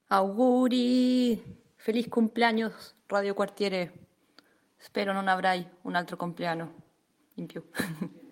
Auguri! Feliz cumpleaños, Radio Quartiere. Spero non avrai un altro compleanno in più.